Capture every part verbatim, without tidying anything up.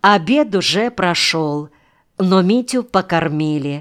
Обед уже прошел, но Митю покормили.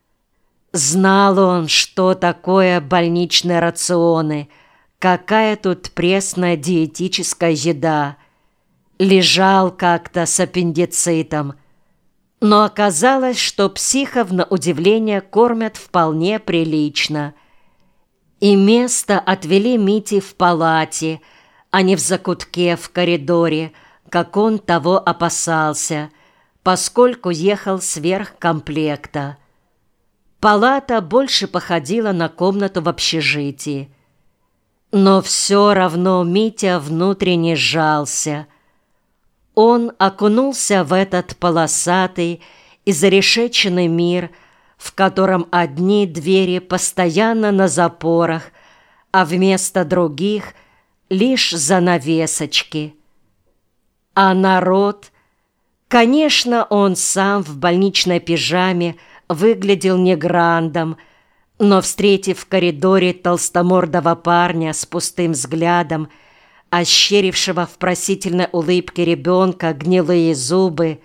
Знал он, что такое больничные рационы, какая тут пресная диетическая еда. Лежал как-то с аппендицитом. Но оказалось, что психов, на удивление, кормят вполне прилично. И место отвели Мите в палате, а не в закутке в коридоре, как он того опасался, поскольку ехал сверх комплекта. Палата больше походила на комнату в общежитии. Но все равно Митя внутренне сжался. Он окунулся в этот полосатый и зарешеченный мир, в котором одни двери постоянно на запорах, а вместо других лишь занавесочки. А народ, конечно, он сам в больничной пижаме выглядел не грандом, но, встретив в коридоре толстомордого парня с пустым взглядом, ощерившего в просительной улыбке ребенка гнилые зубы: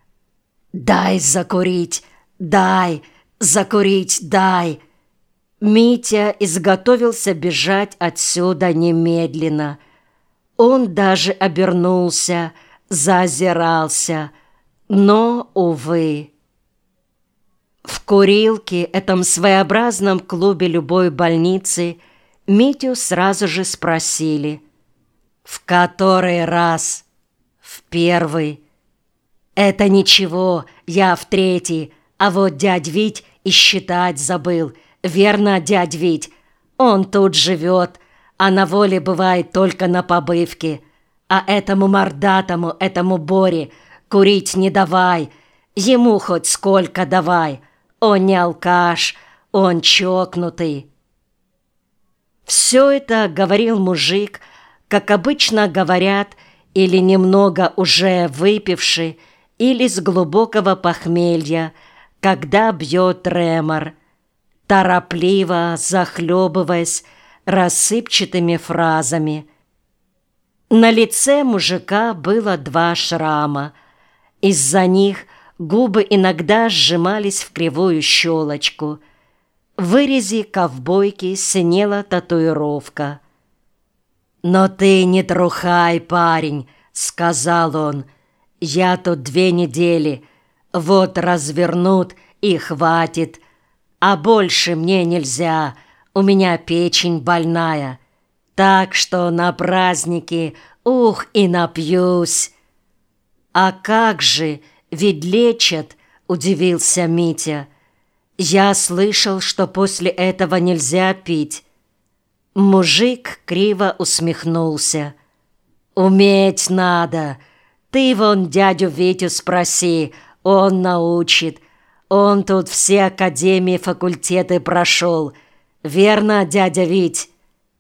«Дай закурить, дай, закурить, дай!» Митя изготовился бежать отсюда немедленно. Он даже обернулся, заозирался, но, увы. В курилке, этом своеобразном клубе любой больницы, Митю сразу же спросили: «В который раз?» «В первый». «Это ничего, я в третий, а вот дядь Вить и считать забыл. Верно, дядь Вить? Он тут живет, а на воле бывает только на побывке. А этому мордатому, этому Боре курить не давай, ему хоть сколько давай. Он не алкаш, он чокнутый». Все это говорил мужик, как обычно говорят, или немного уже выпивший, или с глубокого похмелья, когда бьет тремор, торопливо захлебываясь рассыпчатыми фразами. На лице мужика было два шрама. Из-за них губы иногда сжимались в кривую щелочку. В вырезе ковбойки синела татуировка. «Но ты не трухай, парень», — сказал он. «Я тут две недели. Вот развернут и хватит. А больше мне нельзя. У меня печень больная. Так что на праздники, ух, и напьюсь». «А как же, ведь лечат», — удивился Митя. «Я слышал, что после этого нельзя пить». Мужик криво усмехнулся. «Уметь надо. Ты вон дядю Витю спроси, он научит. Он тут все академии, факультеты прошел. Верно, дядя Вить?»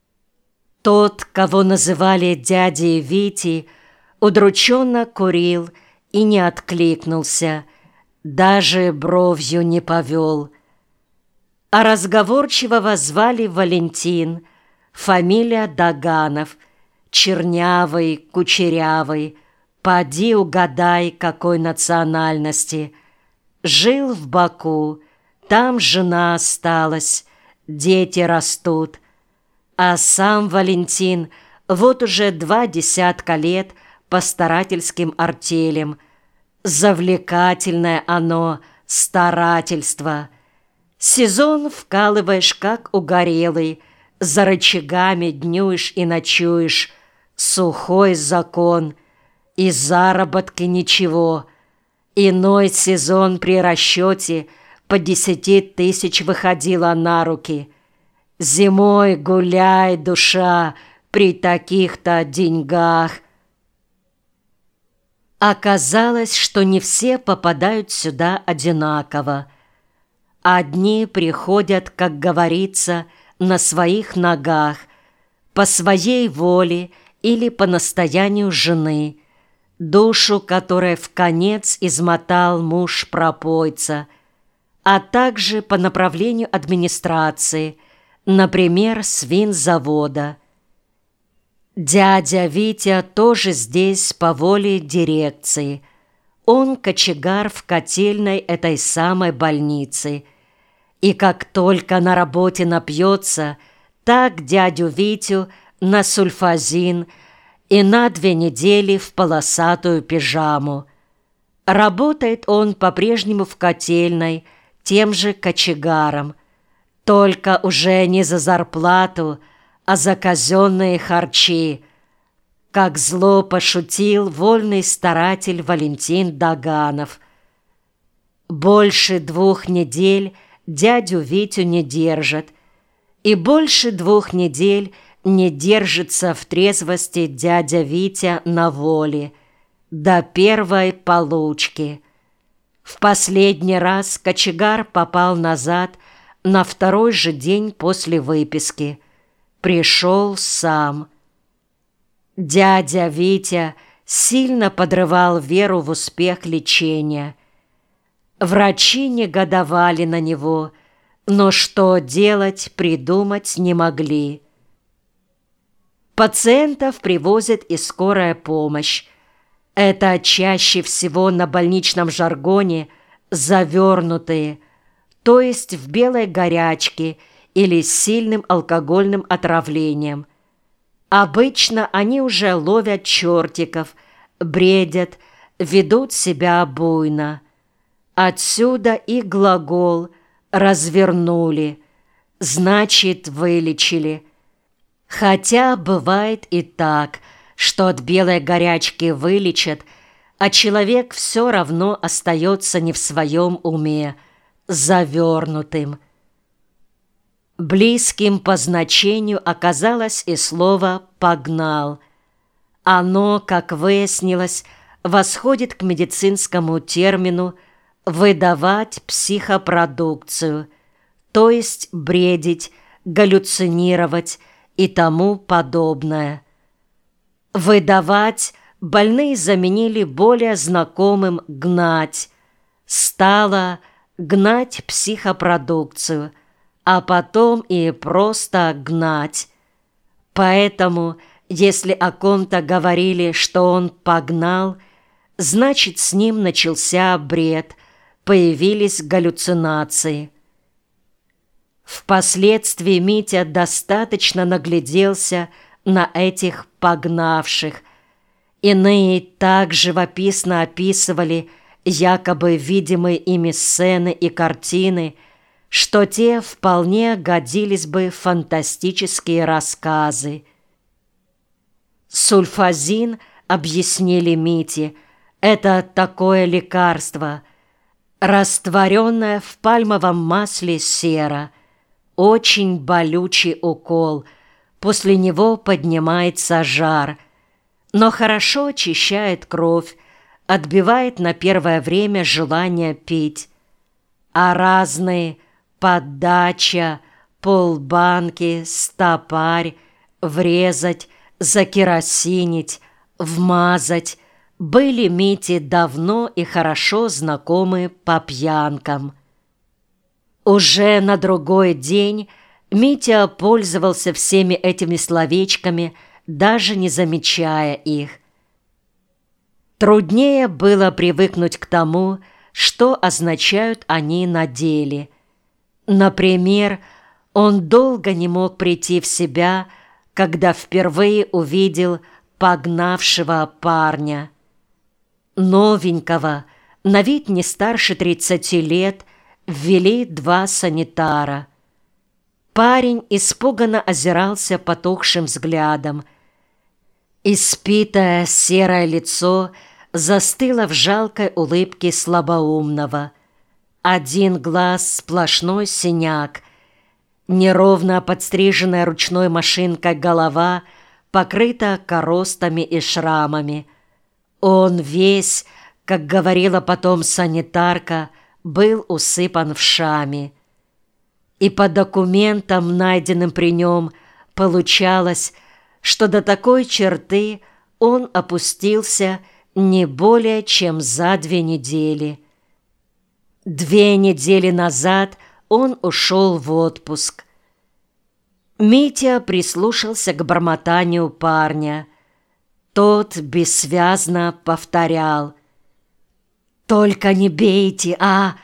Тот, кого называли дядей Витей, удрученно курил и не откликнулся, даже бровью не повел. А разговорчивого звали Валентин, фамилия Доганов, чернявый, кучерявый, поди угадай, какой национальности. Жил в Баку, там жена осталась, дети растут. А сам Валентин вот уже два десятка лет по старательским артелям. Завлекательное оно старательство. Сезон вкалываешь, как угорелый, за рычагами днюешь и ночуешь. Сухой закон, и заработки ничего. Иной сезон при расчете по десяти тысяч выходило на руки. Зимой гуляй, душа, при таких-то деньгах. Оказалось, что не все попадают сюда одинаково. Одни приходят, как говорится, на своих ногах, по своей воле или по настоянию жены, душу которой вконец измотал муж-пропойца, а также по направлению администрации, например, с винзавода. Дядя Витя тоже здесь по воле дирекции. он кочегар в котельной этой самой больницы. И как только на работе напьется, так дядю Витю на сульфазин и на две недели в полосатую пижаму. Работает он по-прежнему в котельной, тем же кочегаром, только уже не за зарплату, а за казенные харчи, как зло пошутил вольный старатель Валентин Доганов. Больше двух недель дядю Витю не держат, и больше двух недель не держится в трезвости дядя Витя на воле, до первой получки. В последний раз кочегар попал назад на второй же день после выписки. Пришел сам. Дядя Витя сильно подрывал веру в успех лечения. Врачи негодовали на него, но что делать, придумать не могли. Пациентов привозит и скорая помощь. Это чаще всего на больничном жаргоне завернутые, то есть в белой горячке или с сильным алкогольным отравлением. Обычно они уже ловят чертиков, бредят, ведут себя буйно. Отсюда и глагол «развернули», значит, вылечили. Хотя бывает и так, что от белой горячки вылечат, а человек все равно остается не в своем уме, завернутым. Близким по значению оказалось и слово «погнал». Оно, как выяснилось, восходит к медицинскому термину «выдавать психопродукцию», то есть бредить, галлюцинировать и тому подобное. Выдавать больные заменили более знакомым «гнать». Стало «гнать психопродукцию», а потом и просто «гнать». Поэтому, если о ком-то говорили, что он погнал, значит, с ним начался бред, появились галлюцинации. Впоследствии Митя достаточно нагляделся на этих погнавших. Иные так живописно описывали якобы видимые ими сцены и картины, что те вполне годились бы в фантастические рассказы. Сульфазин, объяснили Мите, это такое лекарство, растворенное в пальмовом масле сера, очень болючий укол, после него поднимается жар, но хорошо очищает кровь, отбивает на первое время желание пить. А разные поддача, полбанки, стопарь, врезать, закеросинить, вмазать были Мите давно и хорошо знакомы по пьянкам. Уже на другой день Митя пользовался всеми этими словечками, даже не замечая их. Труднее было привыкнуть к тому, что означают они на деле. Например, он долго не мог прийти в себя, когда впервые увидел погнавшего парня. Новенького, на вид не старше тридцати лет, ввели два санитара. Парень испуганно озирался потухшим взглядом. Испитое серое лицо застыло в жалкой улыбке слабоумного. Один глаз — сплошной синяк. Неровно подстриженная ручной машинкой голова покрыта коростами и шрамами. Он весь, как говорила потом санитарка, был усыпан вшами. И по документам, найденным при нем, получалось, что до такой черты он опустился не более чем за две недели. Две недели назад он ушел в отпуск. Митя прислушался к бормотанию парня. Тот бессвязно повторял: Только не бейте, а!»